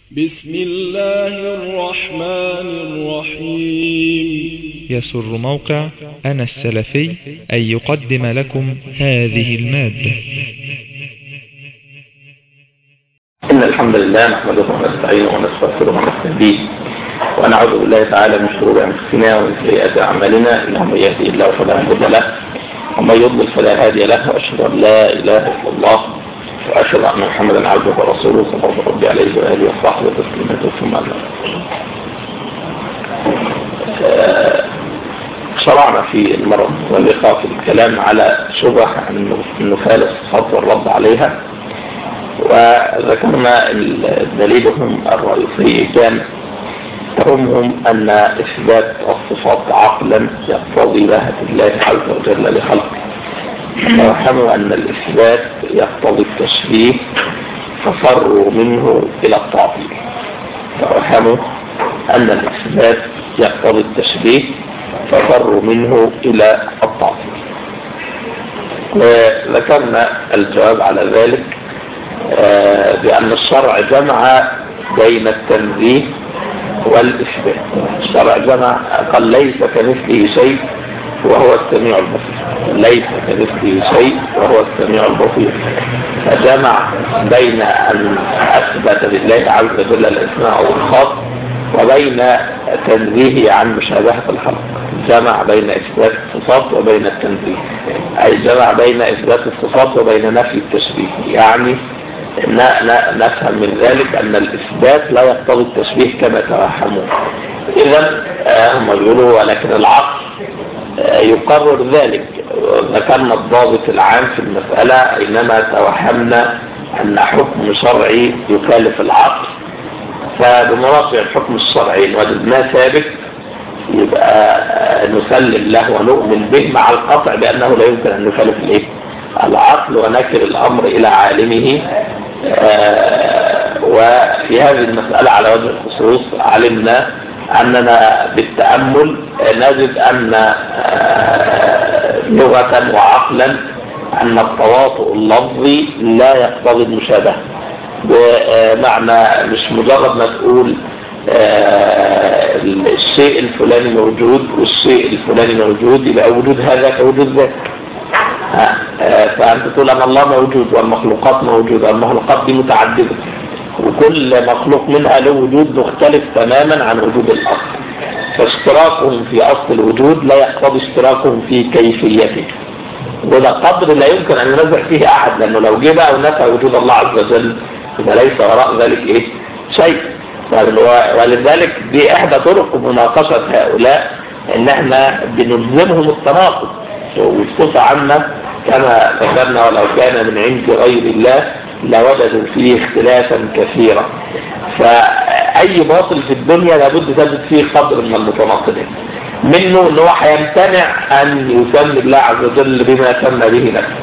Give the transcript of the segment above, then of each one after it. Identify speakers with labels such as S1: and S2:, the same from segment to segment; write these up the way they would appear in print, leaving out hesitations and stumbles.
S1: بسم الله الرحمن الرحيم.
S2: يسر موقع أنا السلفي أن يقدم لكم هذه المادة.
S3: إن الحمد لله نحمده ونستعينه ونستغفره ونستهديه ونعوذ بالله تعالى من شرور أنفسنا ومن سيئات أعمالنا، إنه من يهدي الله فلا مضل له ومن يضلل فلا هادي له، وأشهد أن لا إله إلا الله وأشهد أن محمدا عبده ورسوله صلى الله عليه وآله وصحبه تسليما ثم أما بعد. شرعنا في المرة واللقاء في الكلام على شبه عن النفاة الصفات والرد عليها، وذكرنا دليلهم الرئيسي كان تهمهم أن إثبات الصفات عقلا يقتضي بهة الله عز وجل لخلقه، وفهموا أن الإثبات يقتضي التشبيه ففروا منه إلى التعطيل. ففهموا أن الإثبات يقتضي التشبيه ففروا منه إلى التعطيل. وذكرنا الجواب على ذلك بأن الشرع جمع بين التنزيه والإثبات. الشرع جمع قال ليس كمثله شيء وهو السميع البصير، ليس كمثله شيء وهو السميع البصير، فجمع بين أن أثبت لله عز وجل الأسماء والصفات وبين تنزيهه عن مشابهة الخلق. جمع بين إثبات الصفات وبين التنزيه، أي جمع بين إثبات الصفات وبين نفي التشبيه. يعني نفهم من ذلك أن الإثبات لا يقتضي التشبيه كما توهموا. إذن هم يقولوا ولكن العقل يقرر ذلك. ذكرنا الضابط العام في المسألة إنما توهمنا أن حكم شرعي يخالف العقل، فبمراجعة الحكم الشرعي وجدناه ثابت يبقى نسلم له ونؤمن به مع القطع بأنه لا يمكن أن نخالف العقل، ونكر الأمر إلى عالمه. وفي هذه المسألة على وجه الخصوص علمنا أننا بالتأمل نجد أن لغة وعقلا أن التواطؤ اللفظي لا يقتضي المشابهة، بمعنى مش مجرد ما تقول الشيء الفلاني موجود والشيء الفلاني موجود يبقى وجود هذا كوجود ذاك. فأنت تقول أن الله موجود والمخلوقات موجودة، المخلوقات دي متعددة وكل مخلوق منها له وجود مختلف تماما عن وجود الأصل، فاشتراكهم في أصل الوجود لا يقتضي اشتراكهم في كيفيته، وده قدر لا يمكن أن ينزع فيه أحد، لأنه لو جه بقى ونفى وجود الله عز وجل فليس وراء ذلك شيء. ولذلك دي إحدى طرق مناقشة هؤلاء، إن احنا بنلزمهم التناقض والصفة عنا كما ذكرنا ولو كان من عند غير الله لوجدوا فيه اختلافا كثيرا. فأي باطل في الدنيا لابد تجد فيه قدر من المتناقضين، منه أنه هيمتنع أن يسمي الله عز وجل بما سمى به نفسه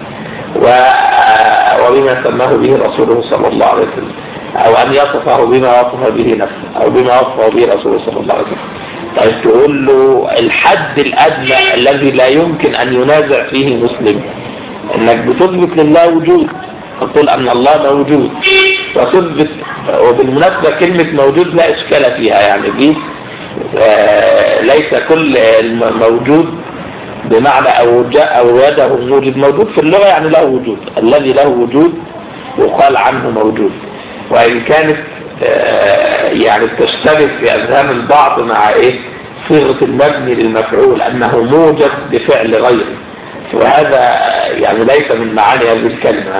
S3: وبما سماه به رسوله صلى الله عليه وسلم، أو أن يصفه بما وصف به نفسه أو بما وصفه به رسوله صلى الله عليه وسلم. طيب تقول له الحد الأدنى الذي لا يمكن أن ينازع فيه مسلم انك بتثبت لله وجود، تقول ان الله موجود وتثبت. وبالمناسبة كلمة موجود لا اشكال فيها، يعني دي ليس كل موجود بمعنى او يده موجود. موجود في اللغة يعني له وجود، الذي له وجود وقال عنه موجود، وإن كانت يعني تشتبه في أذهان البعض مع صيغة المبني للمفعول أنه موجد بفعل غيره، وهذا يعني ليس من معاني هذه الكلمة.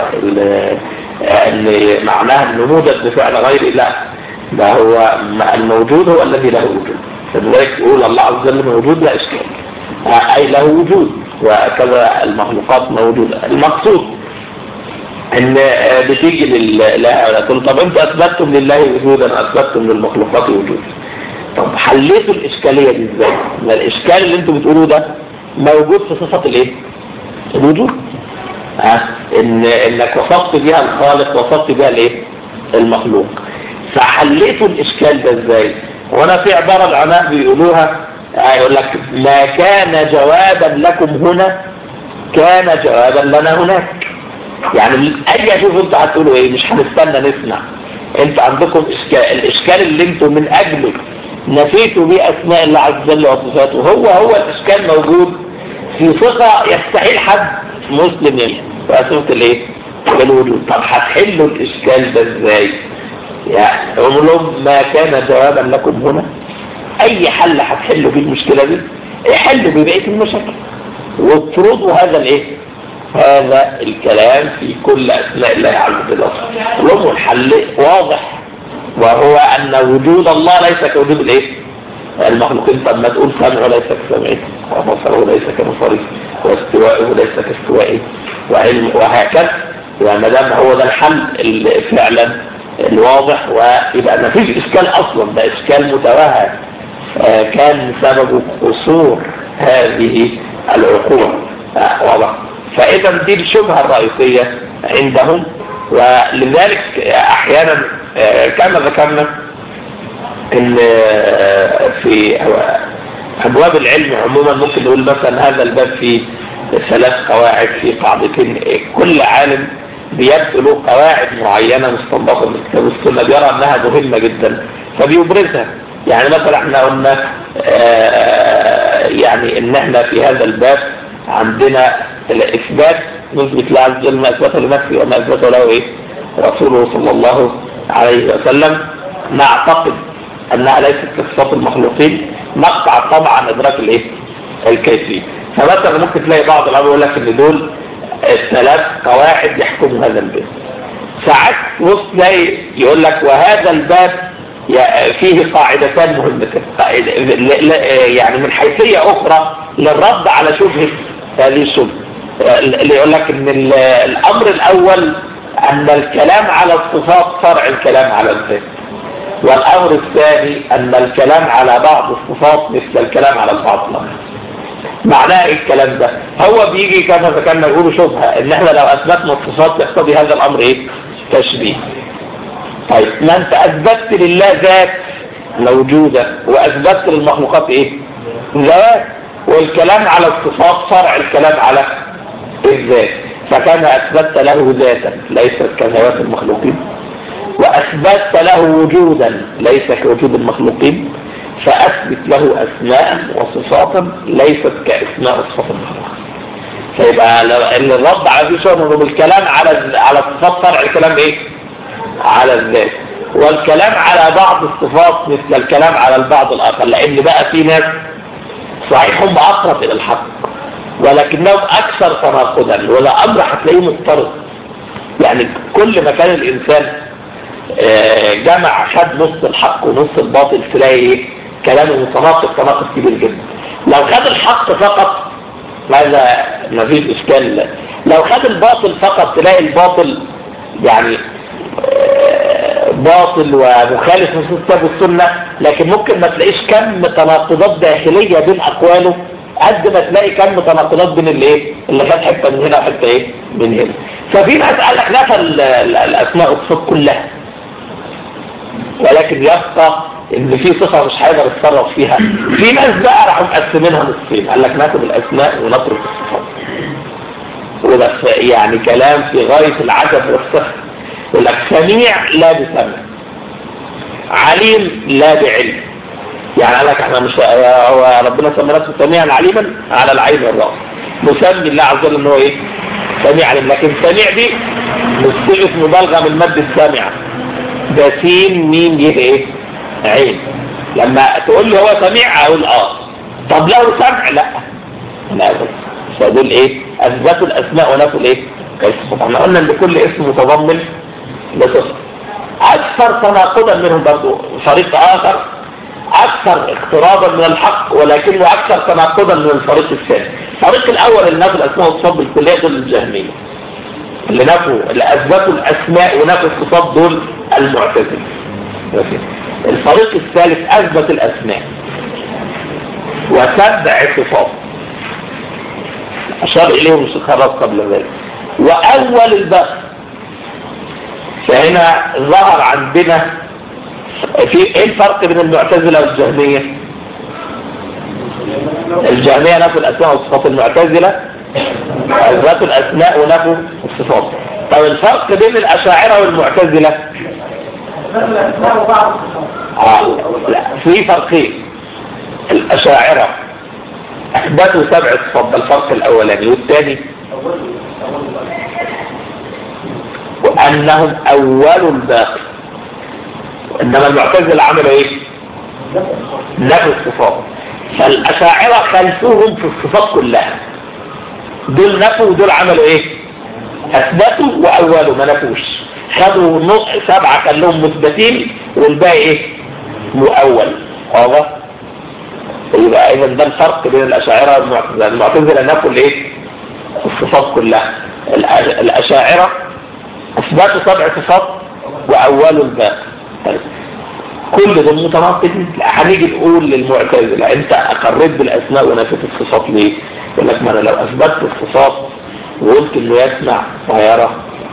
S3: أن معناها أنه موجد بفعل غيره، لا، ده هو الموجود هو الذي له وجود. فلذلك يقول الله عز وجل موجود لا إشكال، أي له وجود، وكذا المخلوقات موجودة. المقصود ان بتيجي لله تقول طب انتوا اثبتتم لله وجودا، اثبتتم للمخلوقات وجود، طب حليتوا الاشكاليه دي ازاي؟ الاشكال اللي انتوا بتقولوه ده موجود في صفه الوجود، انك وصفت بها الخالق وصفت بها المخلوق، فحليتوا الاشكال ده ازاي؟ وانا في عباره العلماء بيقولوها، يقول لك ما كان جوابا لكم هنا كان جوابا لنا هناك. يعني اي شوف انت هتقولوا مش هنستنى نسمع، انتوا عندكم اشكال، الاشكال اللي انتوا من اجله نفيتوا بيه اسماء الله عز وجل وصفاته هو الاشكال موجود في صفة يستحيل حد مسلم يمين وصفة الايه؟ الوجود. طب هتحلوا الاشكال ده ازاي؟ يعني اقول لهم ما كان جوابا لكم هنا، اي حل هتحلوا بيه المشكلة دي حلوا ببقية المشاكل واطردوا هذا الايه؟ هذا الكلام في كل اسماء الله عز وجل. لهم الحل واضح، وهو ان وجود الله ليس كوجود الايه؟ المخلوقين. طب ما تقول سمعه ليس كسمعه، وبصره ليس كبصره، واستواءه ليس كاستوائه، وعلم، وهكذا. وما دام هو ده الحل فعلا الواضح، ويبقى ما فيش اشكال اصلا، ده اشكال متوهم كان سببه قصور هذه العقول. واضح. فاذا دي الشبهه الرئيسيه عندهم، ولذلك احيانا كما ذكرنا ان في ابواب العلم عموما ممكن نقول مثلا هذا الباب فيه 3 قواعد، في قاعدتين، كل عالم بيبدو له قواعد معينه مستنبطه من الكتاب والسنه بيرى انها مهمه جدا فبيبرزها. يعني مثلا احنا قلنا يعني ان احنا في هذا الباب عندنا الاثبات نثبت له عز وجل ما اثبته لنفسه وما اثبته له ايه؟ رسوله صلى الله عليه وسلم. نعتقد انها ليست كصفات المخلوقين، نقطع طبعا ادراك الايه؟ الكيفيه. فمثلا ممكن تلاقي بعض العلماء يقول لك ان دول 3 قواعد يحكموا هذا الباب. ساعات بص تلاقي يقول لك وهذا الباب فيه قاعدتان مهمتان، يعني من حيثيه اخرى للرد على شبهه هذه الشبهه. اللي يقول لك ان الامر الاول ان الكلام على الصفات فرع الكلام على الذات، والامر الثاني ان الكلام على بعض الصفات مثل الكلام على البعض الاخر. معناه ايه الكلام ده؟ هو بيجي كما ذكرنا نقول شبهه ان احنا لو اثبتنا الصفات يقتضي هذا الامر ايه؟ تشبيه. طيب ما انت اثبتت لله ذات موجوده واثبتت للمخلوقات ايه؟ ذات، والكلام على الصفات فرع الكلام على الذات، فكان اثبتت له ذاتا ليست كذوات المخلوقين، واثبتت له وجودا ليس كوجود المخلوقين، فاثبت له اسماء وصفات ليست كاسماء وصفات المخلوقين. فيبقى الرد على ذي شؤون انه بالكلام على الصفات فرع الكلام ايه؟ على الذات، والكلام على بعض الصفات مثل الكلام على البعض الاخر، لان بقى في ناس صحيح هم اقرب الى الحق ولكنهم اكثر تناقضا، ولا امر هتلاقيه مضطرب. يعني كل ما كان الانسان جمع خد نص الحق ونص الباطل تلاقي كلامه متناقض تناقض كبير جدا. لو خد الحق فقط هذا ما فيش اشكال، لو خد الباطل فقط تلاقي الباطل يعني باطل ومخالف نصوص الكتاب والسنه، لكن ممكن ما تلاقيش كم تناقضات داخليه بين اقواله قد ما تلاقي كم تناقضات بين الايه؟ اللي خد حته من هنا وحته ايه؟ من هنا. ففي ناس قال لك نفى الاسماء والصفات كلها، ولكن يبقى ان في صفه مش هيقدر يتصرف فيها. في ناس بقى راحوا مقسمينها نصين، قال لك ناخد الاسماء ونترك الصفات. وده يعني كلام في غايه العجب والسخط. يقول لك سميع لا بسمع، عليم لا بعلم. يعني قال لك احنا مش هو ربنا سمى نفسه سميعا عليما على العين والراس، مسمي الله عز وجل ان هو ايه؟ سميع عليم. لكن سميع دي مصيغه مبالغه من مد السامع، ده سين ميم يه ايه؟ عين. لما تقول لي هو سميع اقول طب له سمع؟ لا فدول ايه؟ اثبتوا الاسماء ونفوا الايه؟ كيف؟ احنا قلنا ان كل اسم متضمن لصفه. اكثر تناقضا منهم برضه فريق اخر اكثر اقترابا من الحق ولكنه اكثر تناقضا من الفريق الثاني. الفريق الاول اللي نفوا الاسماء والصفات بالكليه دول الجهميه، اللي اثبتوا الاسماء ونفوا الصفات دول المعتزله. الفريق الثالث اثبت الاسماء وتبع صفات اشار اليهم الشيخ خلاص قبل ذلك. واول البحث فهنا ظهر عندنا في ايه الفرق بين المعتزله والجهميه؟ الجهميه نفوا الاسماء والصفات، المعتزله اثبتوا الاسماء ونفوا الصفات. طب الفرق بين الاشاعره والمعتزله لا، في فرقين. الأشاعرة أثبتوا 7 صفات، ده الفرق الأولاني، والثاني وأنهم أول الباقي. إنما المعتزلة عملوا إيه؟ نفوا الصفات. فالأشاعرة خلفوهم في الصفات كلها، دول نفوا ودول عملوا إيه؟ أثبتوا وأولوا ما نفوش. خدوا نص 7 كان لهم مثبتين والباقي إيه؟ مؤول. واضح؟ يبقى إذا ده الفرق بين الأشاعرة والمعتزلة. المعتزلة نفوا الإيه؟ الصفات كلها. الأشاعرة أثبتوا 7 صفات وأولوا الباقي. طيب كل دول متناقضين. هنيجي نقول للمعتزلة انت اقريت بالاسماء ونفيت الصفات ليه؟ يقول لك ما انا لو اثبتت الصفات وقلت انه يسمع ويرى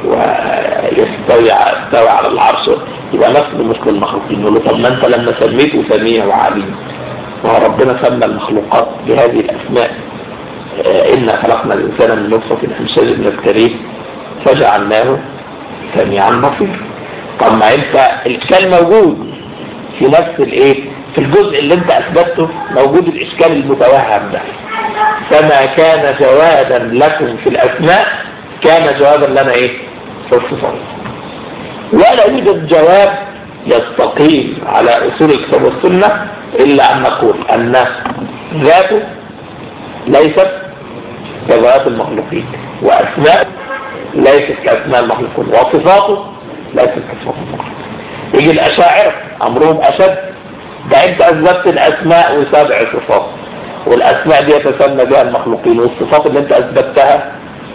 S3: ويستوي على العرش يبقى نفس مثل المخلوقين. يقول له طب ما انت لما سميته سميع وعليم، وربنا سمى المخلوقات بهذه الاسماء، إنا خلقنا الانسان من نطفة امشاج نبتليه فجعلناه سميعا بصيرا. طب ما انت الاشكال موجود في نفس الايه، في الجزء اللي انت اثبته موجود الاشكال المتوهم ده. فما كان جوادا لكم في الاسماء كان جوابا لنا ايه في الصفات. ولا يوجد جواب يستقيم على اصول الكتاب والسنه الا ان نقول ان ذاته ليست كذات المخلوقين، واسماء ليست كاسماء المخلوقين، وصفاته ليست كصفات المخلوقين. يجي الأشاعرة أمرهم أشد، ده أنت أثبتت الأسماء و7 صفات، والأسماء دي يتسمى بها المخلوقين، والصفات اللي أنت أثبتها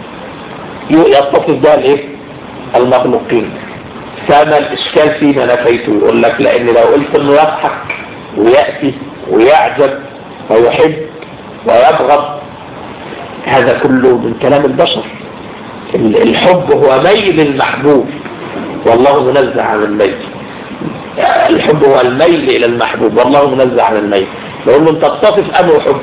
S3: يتصف بها الإيه؟ المخلوقين. فما الإشكال فيما نفيته؟ يقول لك لأن لو قلت إنه يضحك ويأتي ويعجب ويحب ويبغض هذا كله من كلام البشر. الحب هو ميل المحبوب والله منزه عن الميل. الحب هو الميل إلى المحبوب والله منزه عن الميل. لو انت تصف أنه حب،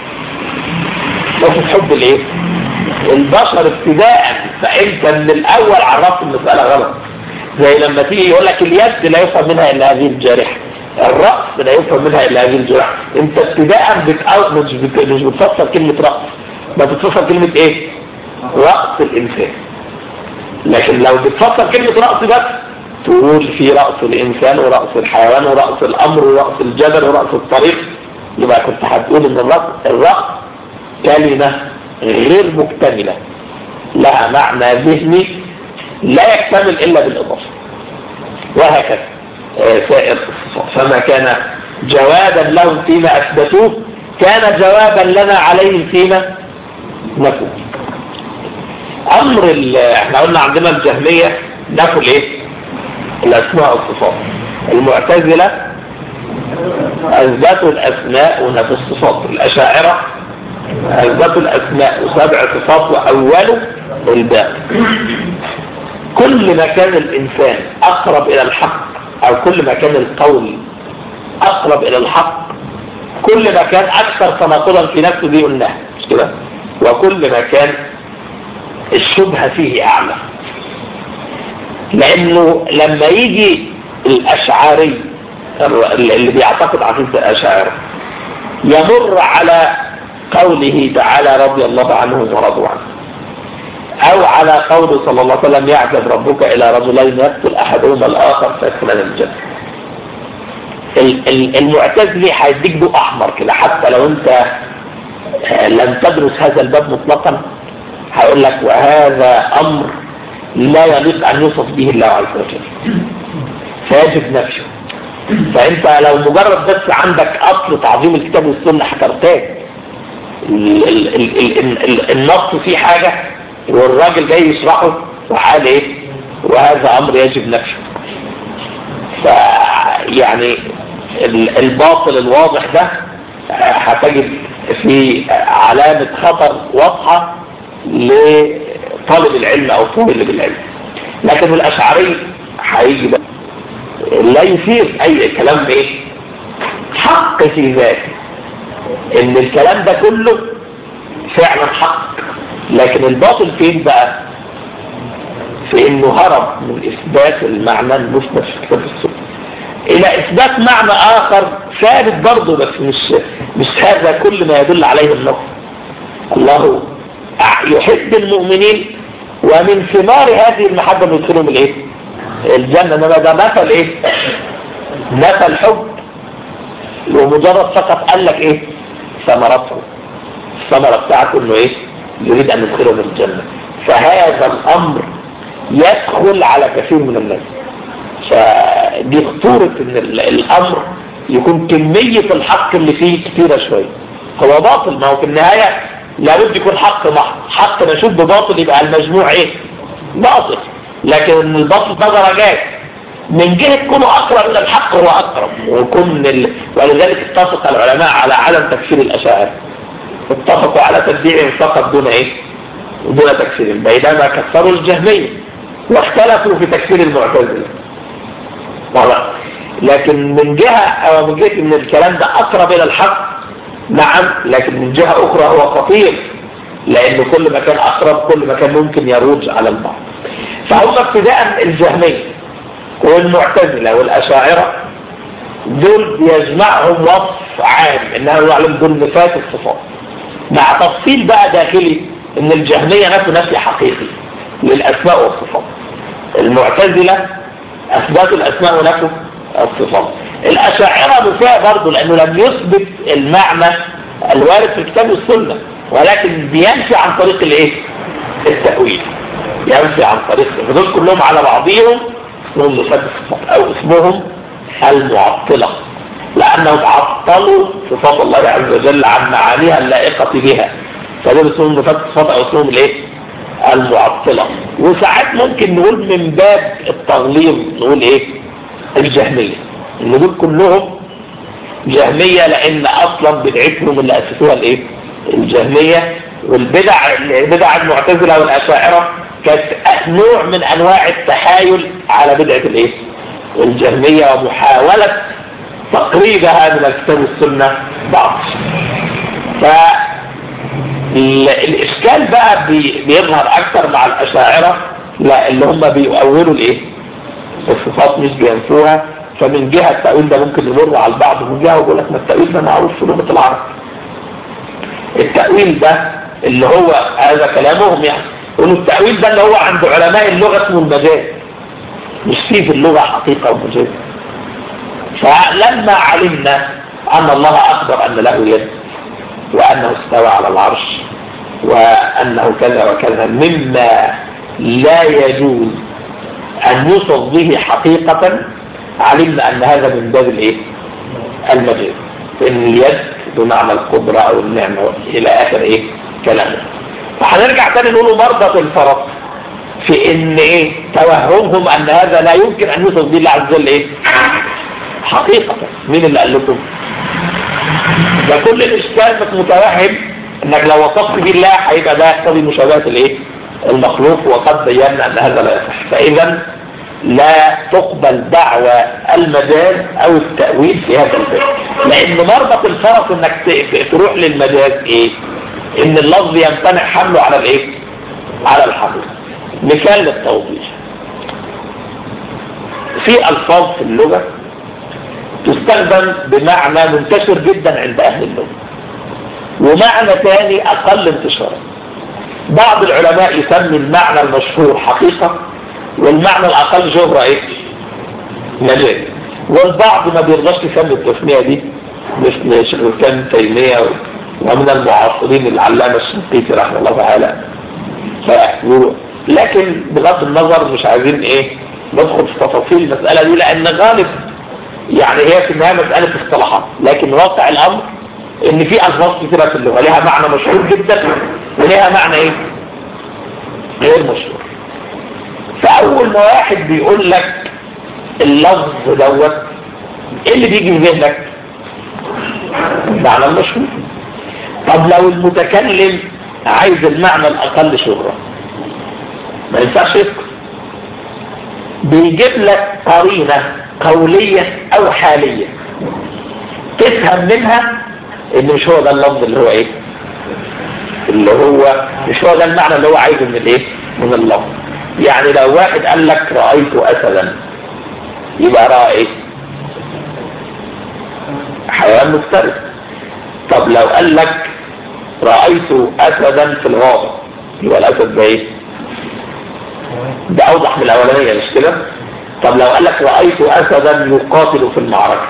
S3: تصف حب الايه؟ البشر ابتداء. فانت من الاول عرفت المسألة غلط. زي لما تيجي يقول لك اليد لا يفهم منها الا هذه الجارحة، الرأس لا يفهم منها الا هذه الجارحة. انت ابتداء مش بتفسر كلمة رأس، ما بتفسر كلمة ايه؟ رأس الانسان. لكن لو بتفسر كلمة رأس بس تقول في رأس الإنسان ورأس الحيوان ورأس الأمر ورأس الجبل ورأس الطريق، يبقى كنت هتقول إن الرأس كلمة غير مكتملة، لها معنى ذهني لا يكتمل إلا بالإضافة. وهكذا سائر الصفات. فما كان جوابا لهم فيما أثبتوه كان جوابا لنا عليهم فيما نفوه. أمر احنا قلنا عندنا الجهمية نفوا الايه؟ الأسماء والصفات. المعتزلة أثبتوا الأسماء ونفوا الصفات. الأشاعرة أثبتوا الأسماء و7 صفات وأولوا الباقي. كل ما كان الإنسان أقرب إلى الحق أو كل ما كان القول أقرب إلى الحق كل ما كان أكثر تناقضا في نفسه دي قلناها مش كده؟ وكل ما كان الشبهة فيه أعلى. لأنه لما يجي الأشعاري اللي بيعتقد عقيدة الأشاعرة يمر على قوله تعالى رضي الله عنهم ورضوا عنه، أو على قوله صلى الله عليه وسلم يعجب ربك إلى رجلين يقتل أحدهما الآخر فيدخلان الجنة، المعتزلي هيديك ضوء أحمر كده. حتى لو أنت لم تدرس هذا الباب مطلقا هقول لك وهذا أمر لا يليق أن يوصف به الله عز وجل فيجب نفسه. فأنت لو مجرد بس عندك أصل تعظيم الكتاب والسنة هترتاج. النص فيه حاجة والراجل جاي يشرحه وقال إيه وهذا أمر يجب نفسه. فيعني الباطل الواضح ده هتجد في علامة خطر واضحة لطالب العلم او طالب العلم. لكن الاشعري هيجي بقى لا يثير اي كلام بايه حق في ذاته، ان الكلام ده كله فعلا حق. لكن الباطل فين بقى؟ في انه هرب من اثبات المعنى المثبت في كتاب السنة. الى اثبات معنى اخر ثابت برضه، بس مش هذا كل ما يدل عليه النص. الله يحب المؤمنين ومن ثمار هذه المحبة يدخلهم الايه؟ الجنة. انما ده مثل ايه؟ نفى الحب ومجرد فقط قال لك ايه؟ ثمرته، الثمرة بتاعته انه ايه؟ يريد ان يدخلهم الجنة. فهذا الامر يدخل على كثير من الناس. فدي خطورة ان الامر يكون كمية الحق اللي فيه كتيرة شوية. هو باطل، ما هو في النهاية لابد يكون حق محض. حق نشوف بباطل يبقى المجموع ايه؟ باطل. لكن الباطل ده درجات، من جهة كونه اقرب الى الحق هو اقرب، ولذلك اتفق العلماء على عدم تكفير الاشاعرة. اتفقوا على تبديعهم فقط دون ايه؟ دون تكفيرهم، بينما كفروا الجهمية واختلفوا في تكفير المعتزلة. لكن من جهة ان الكلام ده اقرب الى الحق نعم، لكن من جهة اخرى هو خطير، لان كل ما كان اقرب كل ما كان ممكن يروج على البعض. فهم ابتداء الجهمية والمعتزلة والاشاعرة دول يجمعهم وصف عام انه يعلم دول نفاة الصفات، مع تفصيل بقى داخلي ان الجهمية نفي حقيقي للاسماء والصفات. المعتزلة اثباتوا الاسماء ونفوا الصفات. الاشاعرة نفاة برضه لانه لم يثبت المعنى الوارد في الكتاب والسنة، ولكن بينفي عن طريق الايه؟ التأويل. ينفي عن طريق، فدول كلهم على بعضهم اسمهم نفاة الصفات او اسمهم المعطلة، لانهم عطلوا صفات الله عز وجل عن معانيها اللائقة بها. فدول اسمهم نفاة الصفات او اسمهم الايه؟ المعطلة. وساعات ممكن نقول من باب التغليظ نقول ايه؟ الجهمية. ان دول كلهم جهمية لان اصلا بدعتهم اللي اسسوها الايه؟ الجهمية. والبدع المعتزلة والاشاعرة كانت نوع من انواع التحايل على بدعة الايه؟ الجهمية، ومحاولة تقريبها من الكتاب والسنة بعض. فالإشكال بقى بيظهر أكثر مع الأشاعرة، لا اللي هم بيؤولوا الإيه؟ الصفات مش بينفوها. فمن جهة التأويل ده ممكن يمر على البعض، من جهة يقول لك ما التأويل ده معروف في لغة العرب. التأويل ده اللي هو هذا كلامهم يعني، يقولوا التأويل ده اللي هو عند علماء اللغة اسمه المجاز، مش فيه في اللغة حقيقة ومجاز. فلما علمنا أن الله أخبر أن له يد وأنه استوى على العرش وأنه كذا وكذا مما لا يجوز أن يوصف به حقيقة، علمنا أن هذا من باب الإيه؟ المجاز، إن اليد بمعنى القدرة أو النعمة إلى آخر إيه؟ كلامه. فهنرجع تاني نقوله مرضى الفرق في إن إيه؟ توهمهم أن هذا لا يمكن أن يوصف به الله عز وجل إيه؟ حقيقة. مين اللي قال لكم؟ ده كل الإشكال بس متوهم انك لو وصفت به الله هيبقى ده يقتضي مشابهة الايه؟ المخلوق، وقد بينا ان هذا لا يصح. فاذا لا تقبل دعوى المجاز او التأويل في هذا الباب، لان مربط الفرق انك تروح للمجاز ايه؟ ان اللفظ يمتنع حمله على الايه؟ على الحقيقة. مثال للتوضيح، في الفاظ في اللغة تستخدم بمعنى منتشر جدا عند اهل اللغة، ومعنى ثاني اقل انتشارا. بعض العلماء يسمي المعنى المشهور حقيقة، والمعنى الاقل شهرة ايه؟ مجاز. والبعض ما بيرضاش يسمي التسمية دي، مثل شيخ الاسلام ابن تيمية ومن المعاصرين العلامة الشنقيطي رحمه الله تعالى. لكن بغض النظر مش عايزين ايه؟ ندخل في تفاصيل المسألة دي، لان غالب يعني هي في النهاية مسألة اصطلاحات، لكن واقع الامر ان في الفاظ كثيرة في اللغة لها معنى مشهور جدا ولها معنى ايه؟ غير مشهور. فاول ما واحد بيقول لك اللفظ دوت، ايه اللي بيجي في ذهنك؟ المعنى المشهور. طب لو المتكلم عايز المعنى الاقل شهرة ما ينفعش يذكر، بيجيب لك قرينة قولية او حالية تفهم منها ان مش هو ده اللفظ اللي هو ايه؟ اللي هو مش هو ده المعنى اللي هو عايزه من الايه؟ من اللفظ. يعني لو واحد قال لك رأيت اسدا، يبقى رأى ايه؟ حيوان مفترس. طب لو قال لك رأيت أسدا في الغابة، يبقى الأسد ده ايه؟ ده أوضح من الأولانية مش كده؟ طب لو قال لك رأيت أسدا يقاتل في المعركة،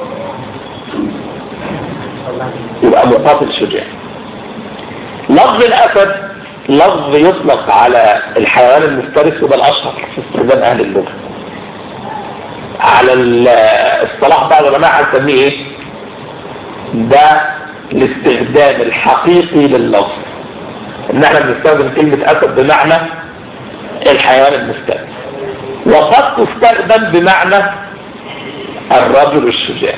S3: يبقى مقاتل شجاع. لفظ الأسد لفظ يطلق على الحيوان المفترس، وده الأشهر في استخدام أهل اللغة. على الصلاح بقى العلماء هنسميه ايه؟ ده الاستخدام الحقيقي لللفظ، ان احنا بنستخدم كلمة أسد بمعنى الحيوان المفترس، وقد تستخدم بمعنى الرجل الشجاع.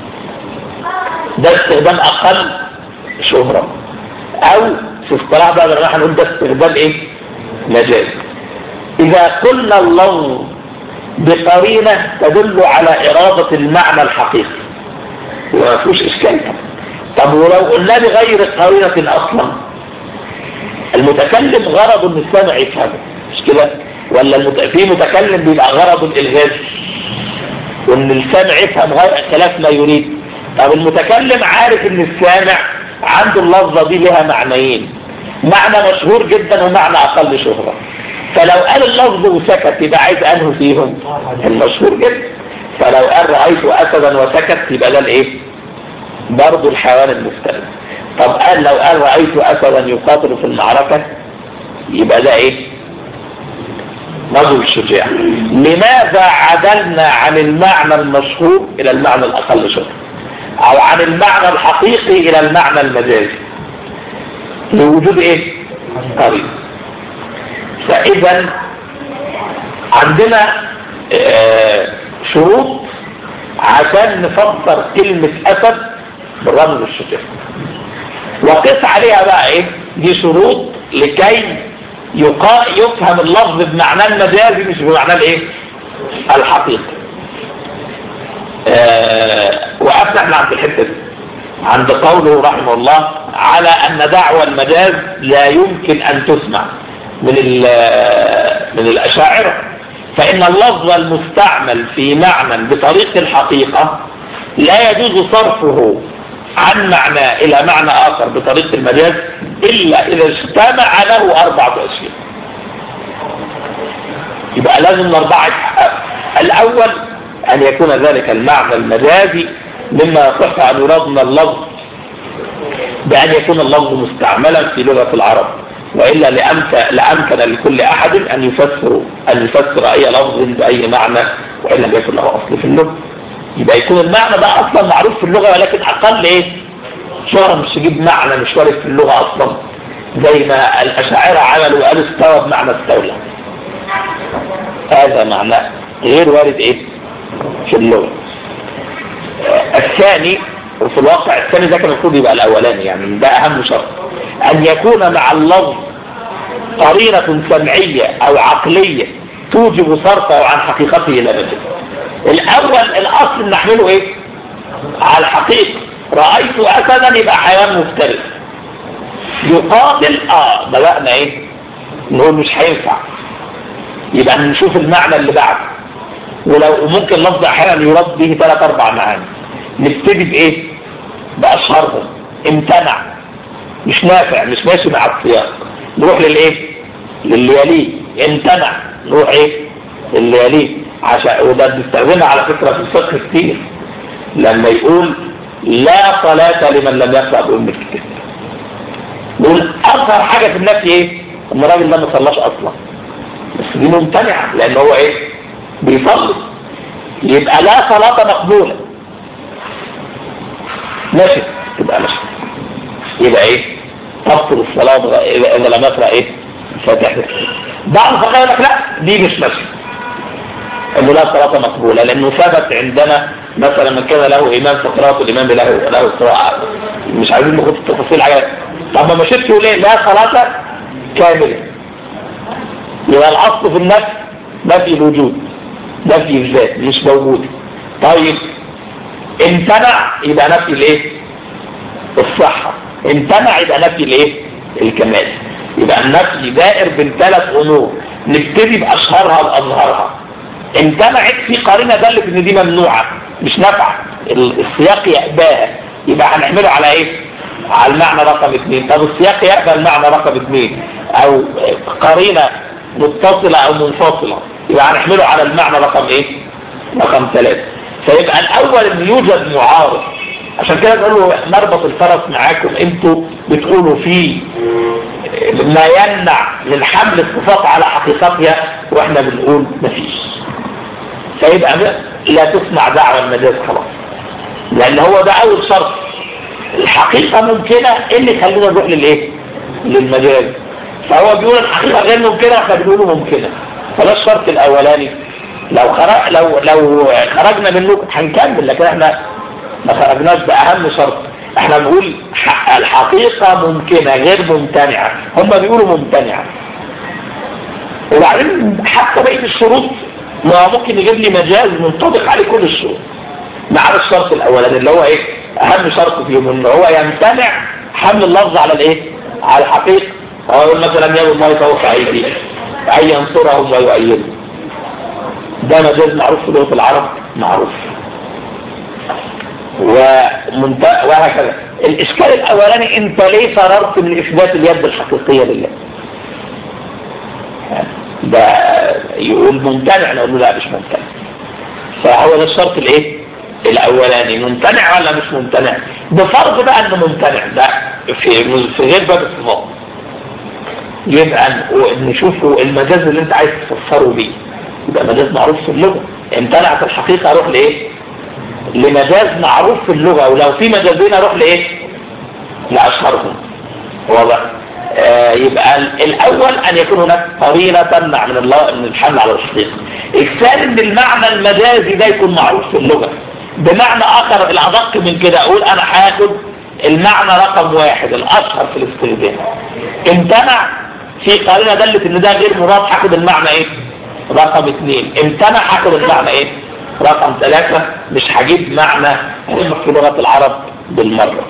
S3: ده استخدام أقل شهرة، أو في اصطلاح بقى لما هنقول ده استخدام ايه؟ مجازي. إذا قلنا اللفظ بقرينة تدل على إرادة المعنى الحقيقي وما فيهوش إشكال. طب ولو قلنا بغير قرينة أصلا، المتكلم غرض ان السامع يفهمه مش كده؟ ولا في متكلم بيبقى غرض الإلغاز وان السامع يفهم غير خلاف ما يريد. طب المتكلم عارف ان السامع عنده اللفظة دي لها معنيين، معنى مشهور جدا ومعنى أقل شهرة، فلو قال اللفظ وسكت يبقى عايز أنه فيهم المشهور جدا. فلو قال رأيت أسدا وسكت يبقى ده الايه؟ برضو الحيوان المفترس. طب قال لو قال رأيت أسدا يقاتل في المعركة يبقى ده ايه؟ رجل شجاع. لماذا عدلنا عن المعنى المشهور إلى المعنى الأقل شهرة، أو عن المعنى الحقيقي إلى المعنى المجازي؟ لوجود ايه؟ قريب. فإذا عندنا شروط عشان نفسر كلمة أسد بالرجل الشجاع، وقس عليها بقى ايه؟ دي شروط لكي يفهم اللفظ بمعنى المجازي مش بمعنى الايه؟ الحقيقي. وقفنا احنا عند الحته دي عند قوله رحمه الله على ان دعوى المجاز لا يمكن ان تسمع من الأشاعرة، فإن اللفظ المستعمل في معنى بطريق الحقيقة لا يجوز صرفه عن معنى إلى معنى آخر بطريقة المجاز إلا إذا اجتمع له 4 أشياء. يبقى لازم الأربعة يتحققوا. الأول أن يكون ذلك المعنى المجازي مما يصح أن يراد من اللفظ بأن يكون اللفظ مستعملا في لغة العرب، وإلا لأمكن لكل أحد أن يفسر أي لفظ بأي معنى وإن لم يكن له أصل في اللغة. يبقى يكون المعنى ده أصلا معروف في اللغة ولكن أقل إيه؟ شهرة، مش يجيب معنى مش وارد في اللغة أصلا، زي ما الأشاعرة عملوا وقالوا استوى بمعنى استولى. هذا معنى غير وارد إيه؟ في اللغة. الثاني، وفي الواقع الثاني ده كان المفروض يبقى الأولاني، يعني ده أهم شرط، أن يكون مع اللفظ قرينة سمعية أو عقلية توجب صرفه عن حقيقته إلى مجاز. الأول الأصل نحمله إيه؟ على الحقيقة. رأيت أسدا يبقى حيوان مفترس. يقاتل بدأنا إيه؟ نقول مش هينفع، يبقى نشوف المعنى اللي بعده، ولو ممكن لفظ أحيانا يراد به 3-4 معاني. نبتدي بإيه؟ بأشهرهم. امتنع، مش نافع، مش ماشي مع السياق، نروح للايه؟ للي يليه. امتنع، نروح ايه؟ للي يليه. وده بنستخدمها على فكرة في الفقه كتير، لما يقول لا صلاة لمن لم يقرأ بأم الكتاب، نقول أظهر حاجة في النفي ايه؟ ان الراجل ده ما صلاش اصلا، بس دي ممتنعة لان هو ايه؟ بيصلي. يبقى لا صلاة مقبولة، ماشي، تبقى ماشي. يبقى ايه؟ تبطل الصلاة اذا لم يقرأ ايه؟ فاتحة. بعض الفقهاء يقول لك لا دي مش ماشي، انه لا صلاة مقبولة، لانه ثبت عندنا مثلا من كان له امام فقراته الامام له قراءة. مش عايزين ناخد التفاصيل حاجات. طب ما مشيتش ليه؟ لا صلاة كاملة. يبقى الاصل في النفي نفي الوجود، نفي الذات مش موجود. طيب امتنع يبقى نفي الايه؟ الصحة. امتنع يبقى نفي الايه؟ الكمال. يبقى النفي دائر بين 3 امور، نبتدي باشهرها واظهرها. امتنعت في قرينه دلت ان دي ممنوعه مش نافعه، السياق يأباها يبقى هنحمله على ايه؟ على المعنى رقم 2. طب السياق يأبى المعنى رقم 2 او قرينة متصلة او منفصلة يبقى هنحمله على المعنى رقم ايه؟ رقم 3. فيبقى الاول ان يوجد معارض. عشان كده تقولوا نربط الفرس معاكم، انتوا بتقولوا فيه ما يمنع من حمل الصفات على حقيقتها واحنا بنقول مفيش. فيبقى لا تسمع دعوة المجاز خلاص، لان هو ده اول شرط. الحقيقة ممكنة اللي خلونا نروح للايه؟ للمجاز. فهو بيقول الحقيقة غير ممكنة احنا بنقوله ممكنة. فده الشرط الاولاني. لو خرجنا منه هنكمل، لكن احنا ما خرجناش بأهم شرط. احنا بنقول الحقيقة ممكنة غير ممتنعة، هم بيقولوا ممتنعة. وبعدين حتى بقية الشروط ما ممكن يجيب لي مجاز منطبق عليه كل الشروط ما عدا الشرط الاولاني اللي هو ايه؟ اهم شرط فيهم ان هو يمتنع حمل اللفظ على الايه؟ على الحقيقة. هو يقول مثلا يد الله فوق ايدي اي ينصرهم ويؤيدهم، ده مجاز معروف في لغة العرب معروف. وهكذا. الاشكال الاولاني انت ليه فررت من اثبات اليد الحقيقية لله؟ ده يقول ممتنع، نقول له لا مش ممتنع. فهو ده الشرط الايه الاولاني، ممتنع ولا مش ممتنع؟ بفرض بقى انه ممتنع، ده في غير باب الصفات. يبقى نشوفه المجاز اللي انت عايز تفسره بيه يبقى مجاز معروف في اللغة. امتنعت الحقيقة اروح لايه؟ لمجاز معروف في اللغة. ولو في مجازين اروح لايه؟ لاشهرهم. واضح؟ يبقى الاول ان يكون هناك قرينة تمنع من الحمل على الحقيقة. الثاني ان المعنى المجازي ده يكون معروف في اللغة. بمعنى اخر الادق من كده اقول انا هاخد المعنى رقم 1 الاشهر في الاستخدام، امتنع في قرينة دلت ان ده غير مراد، هاخد المعنى ايه؟ رقم 2. امتنع هاخد المعنى ايه؟ رقم 3. مش هجيب معنى في لغة العرب بالمرة.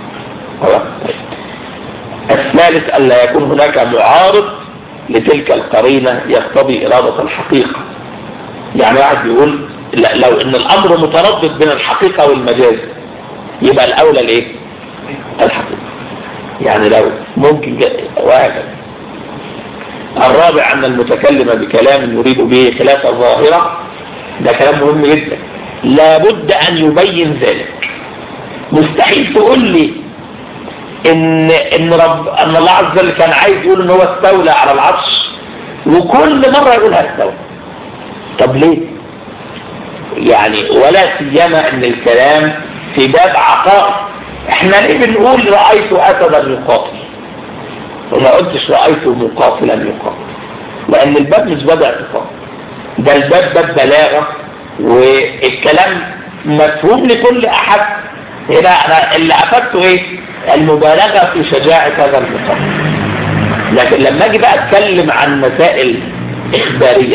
S3: الثالث ألا يكون هناك معارض لتلك القرينة يقتضي إرادة الحقيقة. يعني واحد بيقول لو ان الامر متردد بين الحقيقة والمجاز يبقى الاولى الايه؟ الحقيقة. يعني لو ممكن وهكذا. الرابع ان المتكلم بكلام يريد به خلاف الظاهرة، ده كلام مهم جدا، لابد ان يبين ذلك. مستحيل تقول لي ان الله عز وجل كان عايز يقول ان هو استولى على العرش وكل مرة يقولها استولى. طب ليه؟ يعني ولا سيما ان الكلام في باب عقائد. احنا ليه بنقول رأيت اسدا يقاتل وما قلتش رأيت مقاتلا يقاتل؟ لان الباب مش باب اعتقاد، ده الباب باب بلاغة، والكلام مفهوم لكل احد. هنا انا اللي افدته ايه؟ المبالغة في شجاعة هذا المقام. لكن لما اجي بقى اتكلم عن مسائل اخبارية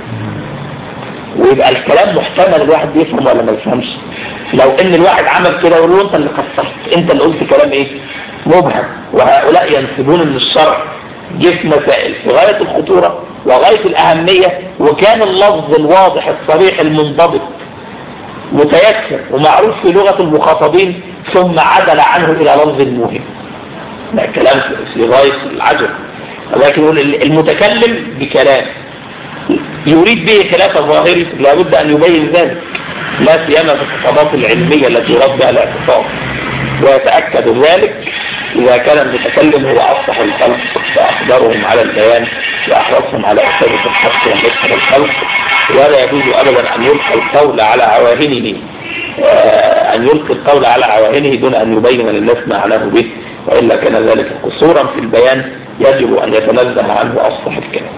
S3: ويبقى الكلام محتمل الواحد يفهم ولا ما يفهمش، لو ان الواحد عمل كده يقول له انت اللي قصرت، انت اللي قلت كلام ايه؟ مبهم. وهؤلاء ينسبون ان الشرع جه في مسائل في غاية الخطورة وغاية الأهمية، وكان اللفظ الواضح الصريح المنضبط متيسر ومعروف في لغة المخاطبين، ثم عدل عنه إلى لفظ موهم. ده كلام في غاية العجب. ولكن المتكلم بكلام يريد به خلاف الظاهري لابد أن يبين ذلك، لا سيما في الخطابات العلمية التي يراد بها الاعتصام. ويتأكد ذلك إذا كان المتكلم هو أفصح الخلق فأقدرهم على البيان وأحرصهم على إثابة الحق ومدخل الخلق. ولا يجوز أبدا أن يلقي القول على عواهنه دون أن يبين للناس ما معناه به، وإلا كان ذلك قصورا في البيان يجب أن يتنزه عنه أفصح الكلام.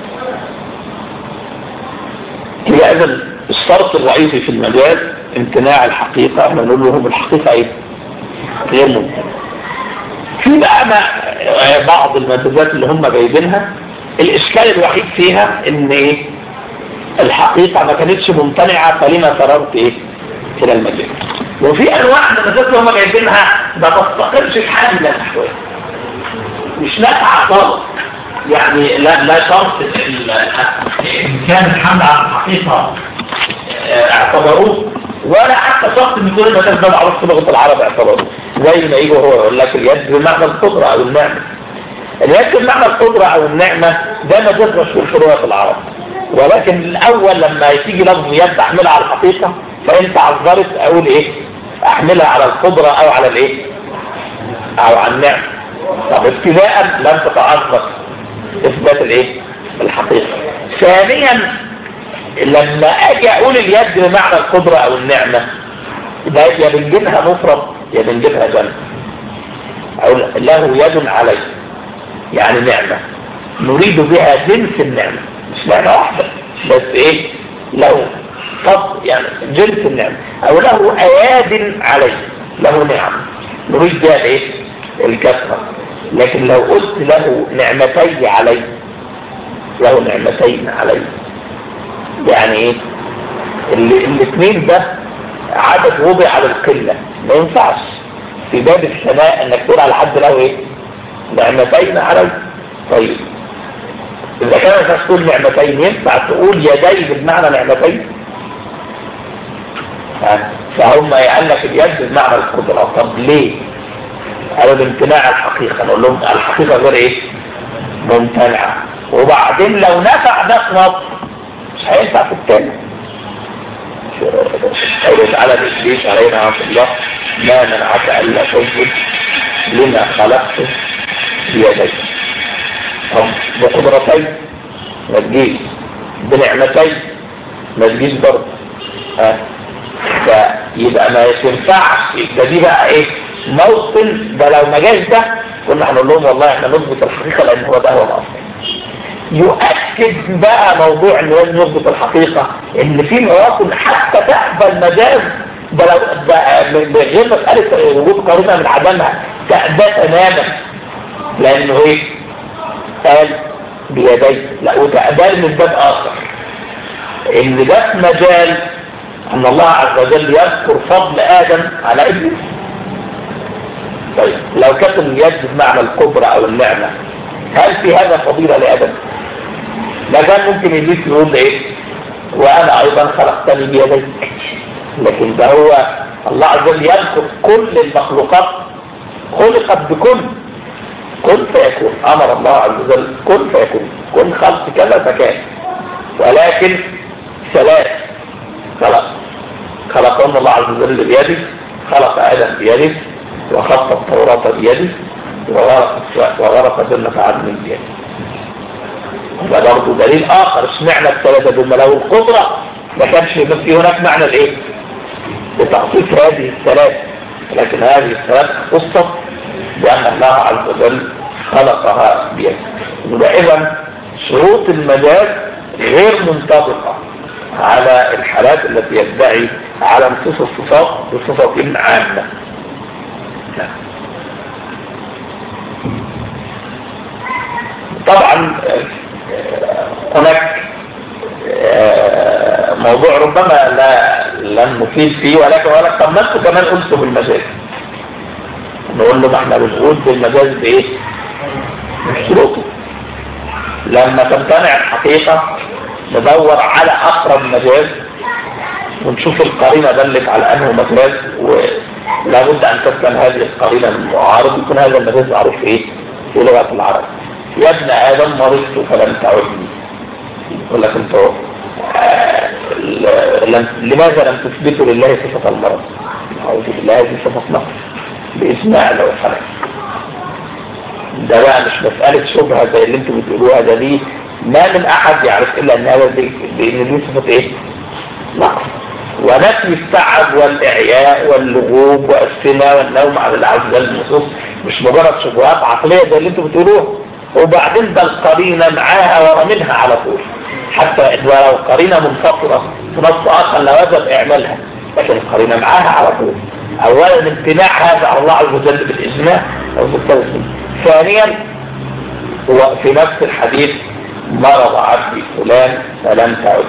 S3: هي إذن الشرط الرئيسي في المجاز امتناع الحقيقة. احنا نقول لهم الحقيقة ايه؟ غير ممتنع. في بقى بعض المجازات اللي هم جايبينها الاشكال الوحيد فيها ان ايه؟ الحقيقة ما كانتش ممتنعة فلما فررت ايه؟ الى المجاز. وفي انواع من المجازات اللي هم جايبينها ما تستقرش في حال من الاحوال، مش نافعة خالص. يعني لا شرط ان كان الحمل على الحقيقة اعتبروه ولا حتى شخص من دول المجاز ده معروف في لغة العرب اعتراضه، زي ما يجي هو يقول لك اليد بمعنى القدرة أو النعمة. اليد بمعنى القدرة أو النعمة ده مجاز مشهور في لغة العرب، ولكن الأول لما تيجي لفظ يد أحملها على الحقيقة فأنت عذرت أقول إيه؟ أحملها على القدرة أو على الإيه؟ أو على النعمة. طب ابتداء لم تتعذر إثبات الإيه؟ الحقيقة. ثانيا لما أجي أقول اليد بمعنى القدرة أو النعمة ده يا بنجيبها مفرد يا بنجيبها جمع. أقول له يد علي يعني نعمة نريد بها جنس النعمة، مش نعمة واحدة بس إيه؟ له فضل يعني جنس النعمة. أو له أياد علي له نعم نريد بها إيه؟ الكثرة. لكن لو قلت له نعمتي علي له نعمتين علي يعني ايه؟ الاثنين ده عدد وضع على القلة، ما ينفعش في باب الثناء انك تقول على حد له ايه؟ نعمتين علي. طيب اذا كان تقول نعمتين ينفع تقول يدي بمعنى نعمتين؟ فهم يقال لك اليد بمعنى القدرة. طب ليه؟ قالوا بامتناع الحقيقة. نقول لهم الحقيقة غير ايه؟ ممتنعة. وبعدين لو نفع ده في نص مش هينفع في التاني. قوله تعالى بإبليس علينا عبد الله ما منعك ألا تسجد لما خلقته بيديك. طب بقدرتين ما تجيش، بنعمتين ما تجيش برضه. فيبقى ما ينفعش. يبقى دي بقى ايه؟ موطن ده لو ما جاش ده كنا هنقول لهم والله احنا نثبت الحقيقة لان هو ده هو الاصل. يؤكد بقى موضوع ان لازم نثبت الحقيقة ان في مواطن حتى تقبل مجاز ده لو غير مسألة وجود قرينة من عدمها ده تماما، لانه ايه؟ قال بيديه. لا وتقبل من باب اخر ان ده مجال ان الله عز وجل يذكر فضل ادم على ابنه. طيب لو كانت اليد بمعنى القدرة او النعمة هل في هذا فضيلة لادم؟ لا كان ممكن يجيس يقول ايه؟ وانا ايضا خلقتني بيديك. لكن ده هو الله عز وجل يذكر كل المخلوقات خلقت بكل كن فيكون. امر الله عز وجل كن فيكون، كن خلق كذا فكان. ولكن ثلاث خلقنا الله عز وجل بيده، خلق ادم بيده، وخط التوراة بيده، وغرق جنة عدن بيده. وده برضه دليل اخر اشمعنى الثلاثه دول لو القدره ما كانش في هناك معنى الايه؟ لتخصيص هذه الثلاث، لكن هذه الثلاث خصت بان الله عز وجل خلقها بيده. وده اذا شروط المجاز غير منطبقه على الحالات التي يدعي على نصوص الصفات بصفه عامه. طبعا هناك موضوع ربما لن نفيد فيه، ولكن طب ما انتوا كمان قلتوا بالمجاز. نقول له ما احنا بنقول بالمجاز بايه؟ بشروطه. لما تمتنع الحقيقة ندور على اقرب مجاز ونشوف القرينة دلت على انه مجاز، ولا بد ان تسلم هذه القرينة من المعارض يكون هذا المجاز معروف ايه؟ في لغة العرب. يا ابن آدم مرضت فلم تعدني. يقول لك انتوا لماذا لم تثبتوا لله صفة المرض؟ أعوذ بالله هذه صفة نقص بإسماع لو خلق. ده بقى مش مسألة شبهة زي اللي انتوا بتقولوها ده. دي ما من أحد يعرف إلا أن هذا بأن دي صفة إيه؟ نقص. ونفي التعب والإعياء واللغوب والسنة والنوم على العزل النصوص مش مجرد شبهات عقلية زي اللي انتوا بتقولوها. وبعدين ده القرينة معاها ومنها على طول، حتى لو قرينة منفصلة في نص آخر لوجب إعمالها، لكن القرينة معاها على طول. أولا امتناع هذا على الله عز وجل بالإجماع أو بالتوسيم. ثانيا هو في نفس الحديث مرض عبدي فلان فلم تعد،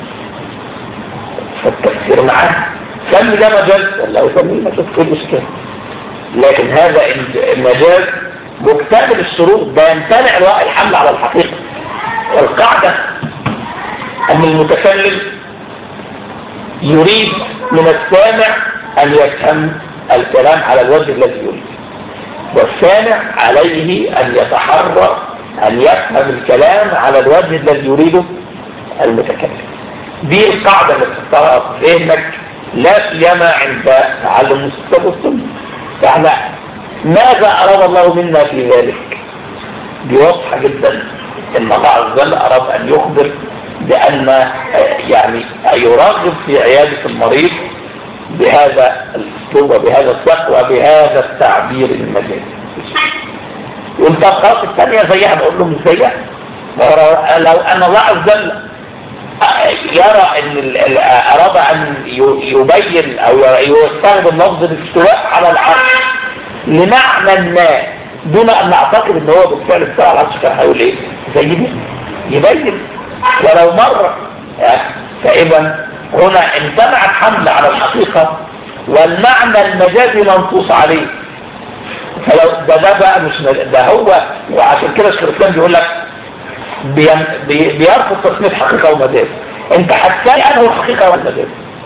S3: فالتفسير معاه سمي ده مجاز ولا يسميه مجاز كل إشكال. لكن هذا المجاز مكتمل الشروط ده يمتنع الحمل على الحقيقة. والقاعدة أن المتكلم يريد من السامع أن يفهم الكلام على الوجه الذي يريد، والسامع عليه أن يتحرى أن يفهم الكلام على الوجه الذي يريده المتكلم. دي القاعدة اللي تحطها في ذهنك لا سيما عند تعلم الكتاب والسنة. يعني ماذا أراد الله منا في ذلك؟ دي واضحة جدا إن الله عز وجل أراد أن يخبر بأن يعني يرغب في عيادة المريض بهذا الاسلوب وبهذا السياق وبهذا التعبير المجازي. وانت الخاص الثانية زيها، بقول له مش زيها. لو أن الله عز وجل يرى أن أراد أن يبين أو يستخدم لفظ الاستواء على العرش لمعنى ما دون أن نعتقد أن هو بالفعل استوى على العرش، كان هيقول إيه؟ زي دي يبين ولو مرة. فإذا هنا امتنع الحمل على الحقيقة والمعنى المجازي منصوص عليه. فلو ده بقى مش ده هو، وعشان كده الشيخ الإسلام بيقول لك بيرفض تصنيف حقيقة ومجاز. انت هتلاقي انه الحقيقة والمجاز،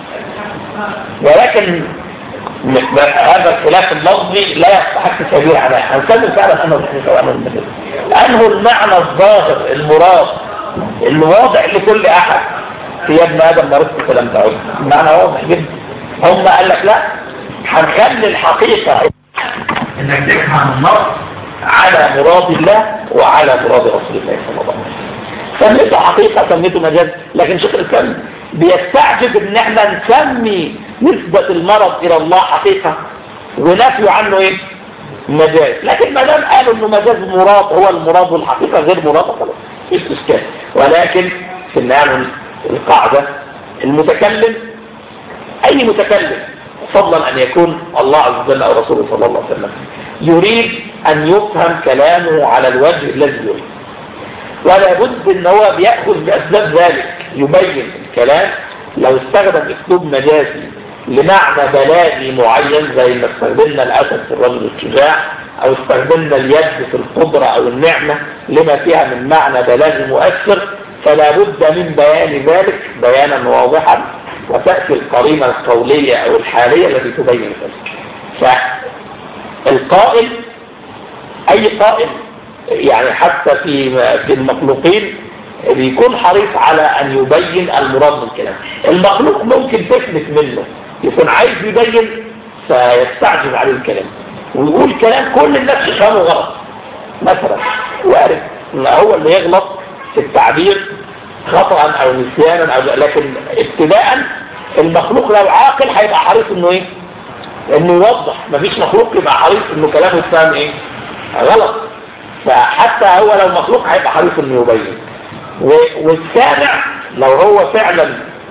S3: ولكن هذا الخلاف اللفظي لا يستحق التعبير عنه. هنسمي فعلا انه الحقيقة وانه المجاز، انه المعنى الظاهر المراد الواضح لكل احد في ابن ادم مرضت فلم تعد. المعنى واضح جدا. هم قال لك لا، هنخلي الحقيقة انك تفهم النص على مراد الله وعلى مراد رسول الله صلى الله عليه وسلم. سميته حقيقة سميته مجاز. لكن شيخ الإسلام بيستعجب ان احنا نسمي نسبة المرض الى الله حقيقة ونفي عنه ايه؟ مجاز. لكن ما دام قالوا انه مجاز مراد هو المراد والحقيقة غير مراد خلاص مفيش اشكال. ولكن في النهاية القاعدة المتكلم اي متكلم فضلا ان يكون الله عز وجل او رسوله صلى الله عليه وسلم يريد ان يفهم كلامه على الوجه الذي يريد، ولا بد ان هو بيأخذ بأسباب ذلك يبين الكلام. لو استخدم اسلوب مجازي لمعنى بلاغي معين زي ما استخدمنا الاسد في الرجل الشجاع او استخدمنا اليد في القدرة او النعمة لما فيها من معنى بلاغي مؤثر، فلا بد من بيان ذلك بيانا واضحا، وتأتي القرينة القولية او الحالية التي تبين ذلك. فالقائل اي قائل يعني حتى في المخلوقين بيكون حريص على ان يبين المراد من الكلام. المخلوق ممكن تفلت منه يكون عايز يبين فيستعجب عليه الكلام ويقول كلام كل الناس يفهمه غلط مثلا، وارد ان هو اللي يغلط في التعبير خطأ او نسيانا او، لكن ابتداء المخلوق لو عاقل هيبقى حريص انه ايه؟ انه يوضح. مفيش مخلوق يبقى حريص انه كلامه يتفهم ايه؟ غلط. فحتى هو لو مخلوق هيبقى حريص انه يبين. والسامع لو هو فعلا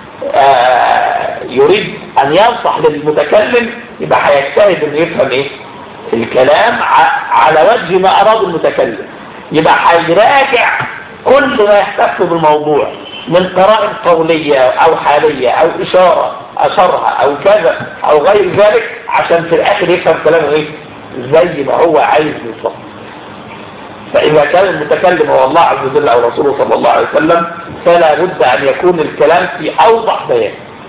S3: يريد ان ينصح للمتكلم يبقى هيجتهد انه يفهم ايه؟ الكلام على وجه ما اراد المتكلم. يبقى هيراجع كل ما يحتف بالموضوع من قرائن قولية او حالية او اشارة اشرها او كذا او غير ذلك عشان في الاخر يفهم كلامه ايه؟ زي ما هو عايز بالظبط. فإذا كان المتكلم هو الله عز وجل أو رسوله صلى الله عليه وسلم فلا بد أن يكون الكلام في أوضح بيان.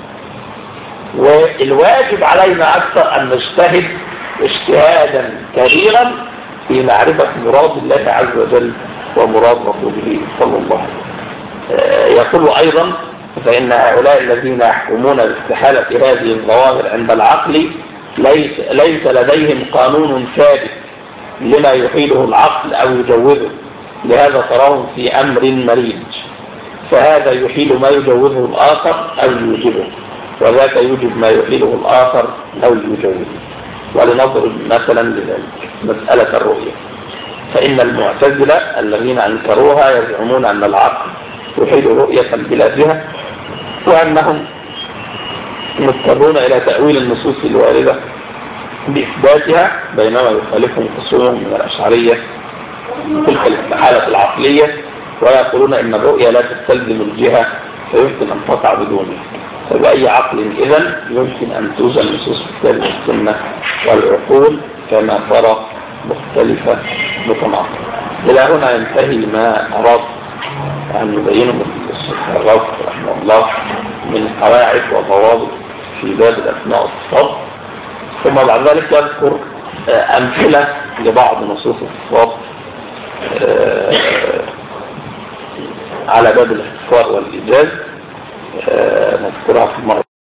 S3: والواجب علينا أكثر أن نجتهد اجتهادا كبيرا في معرفة مراد الله عز وجل ومراد رسوله صلى الله عليه وسلم. يقول أيضا فإن هؤلاء الذين يحكمون باستحالة هذه الظواهر عند العقل ليس لديهم قانون ثابت لما يحيله العقل أو يجوزه، لهذا تراهم في أمر مريج، فهذا يحيل ما يجوزه الآخر أو يوجبه، وذاك يوجب ما يحيله الآخر أو يجوزه. ولنضرب مثلا لذلك مسألة الرؤية، فإن المعتزلة الذين أنكروها يزعمون أن العقل يحيل رؤية بلا جهة، وأنهم مضطرون إلى تأويل النصوص الواردة بإثباتها، بينما يخالفهم خصومهم من الأشعرية تلك الاستحالة العقلية، ويقولون إن الرؤية لا تستلزم الجهة فيمكن أن تقع بدونها. فبأي عقل إذن يمكن أن توزن نصوص الكتاب والسنة والعقول كما ترى مختلفة متناقضة. إلى هنا ينتهي ما أراد أن يبينه الشيخ الرافع رحمه الله من قواعد وضوابط في في باب الأسماء والصفات، ثم بعد ذلك يذكر أمثلة لبعض نصوص الصفات على باب الاختصار والإيجاز، نذكرها في المرة